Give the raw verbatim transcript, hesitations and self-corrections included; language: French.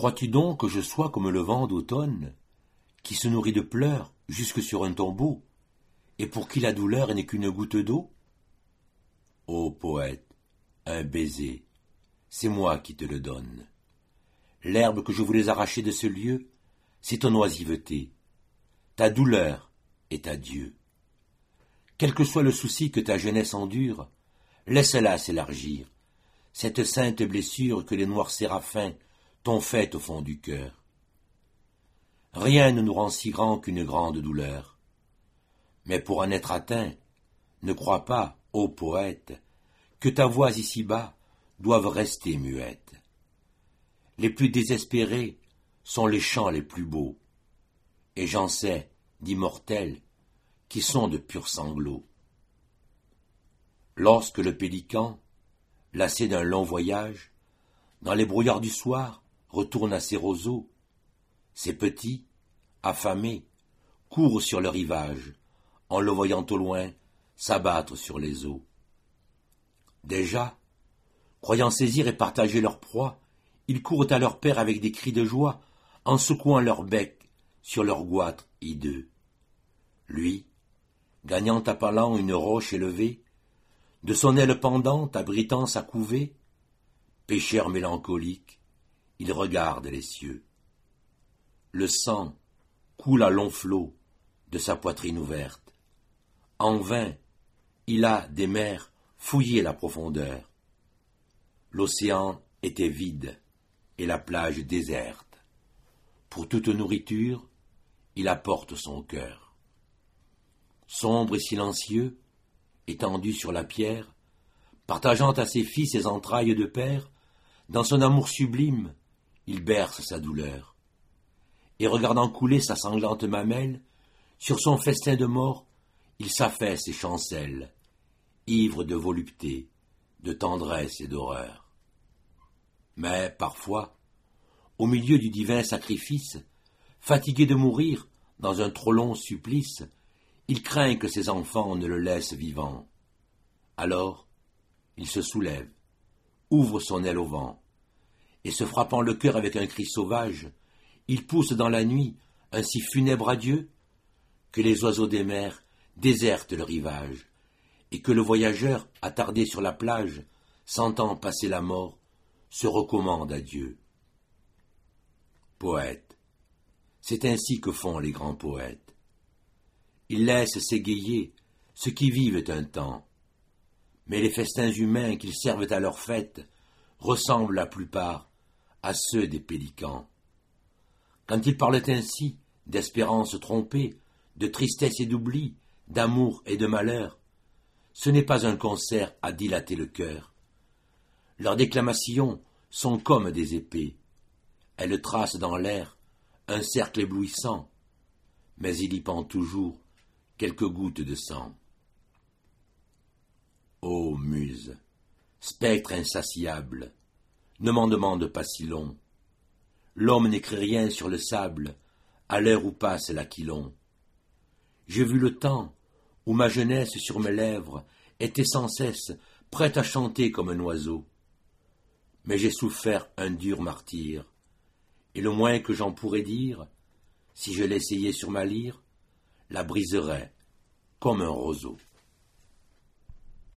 Crois-tu donc que je sois comme le vent d'automne, qui se nourrit de pleurs jusque sur un tombeau, et pour qui la douleur n'est qu'une goutte d'eau? Ô poète, un baiser, c'est moi qui te le donne. L'herbe que je voulais arracher de ce lieu, c'est ton oisiveté. Ta douleur est à Dieu. Quel que soit le souci que ta jeunesse endure, laisse-la s'élargir, cette sainte blessure que les noirs séraphins t'ont faite au fond du cœur. Rien ne nous rend si grand qu'une grande douleur. Mais pour en être atteint, ne crois pas, ô poète, que ta voix ici-bas doive rester muette. Les plus désespérés sont les chants les plus beaux, et j'en sais d'immortels qui sont de purs sanglots. Lorsque le pélican, lassé d'un long voyage, dans les brouillards du soir, retourne à ses roseaux, ses petits, affamés, courent sur le rivage, en le voyant au loin s'abattre sur les eaux. Déjà, croyant saisir et partager leur proie, ils courent à leur père avec des cris de joie, en secouant leur bec sur leur goître hideux. Lui, gagnant à palan une roche élevée, de son aile pendante abritant sa couvée, pêcheur mélancolique, il regarde les cieux. Le sang coule à longs flots de sa poitrine ouverte. En vain, il a, des mers, fouillé la profondeur. L'océan était vide et la plage déserte. Pour toute nourriture, il apporte son cœur. Sombre et silencieux, étendu sur la pierre, partageant à ses filles ses entrailles de père, dans son amour sublime, il berce sa douleur. Et regardant couler sa sanglante mamelle, sur son festin de mort, il s'affaisse et chancelle, ivre de volupté, de tendresse et d'horreur. Mais, parfois, au milieu du divin sacrifice, fatigué de mourir dans un trop long supplice, il craint que ses enfants ne le laissent vivant. Alors, il se soulève, ouvre son aile au vent, et se frappant le cœur avec un cri sauvage, il pousse dans la nuit un si funèbre adieu que les oiseaux des mers désertent le rivage, et que le voyageur, attardé sur la plage, sentant passer la mort, se recommande à Dieu. Poète, c'est ainsi que font les grands poètes. Ils laissent s'égayer ceux qui vivent un temps, mais les festins humains qu'ils servent à leur fête ressemblent la plupart à ceux des pélicans. Quand ils parlent ainsi d'espérance trompée, de tristesse et d'oubli, d'amour et de malheur, ce n'est pas un concert à dilater le cœur. Leurs déclamations sont comme des épées. Elles tracent dans l'air un cercle éblouissant, mais il y pend toujours quelques gouttes de sang. Ô muse, spectre insatiable, ne m'en demande pas si long. L'homme n'écrit rien sur le sable, à l'heure où passe l'aquilon. J'ai vu le temps où ma jeunesse sur mes lèvres était sans cesse prête à chanter comme un oiseau. Mais j'ai souffert un dur martyre, et le moins que j'en pourrais dire, si je l'essayais sur ma lyre, la briserait comme un roseau.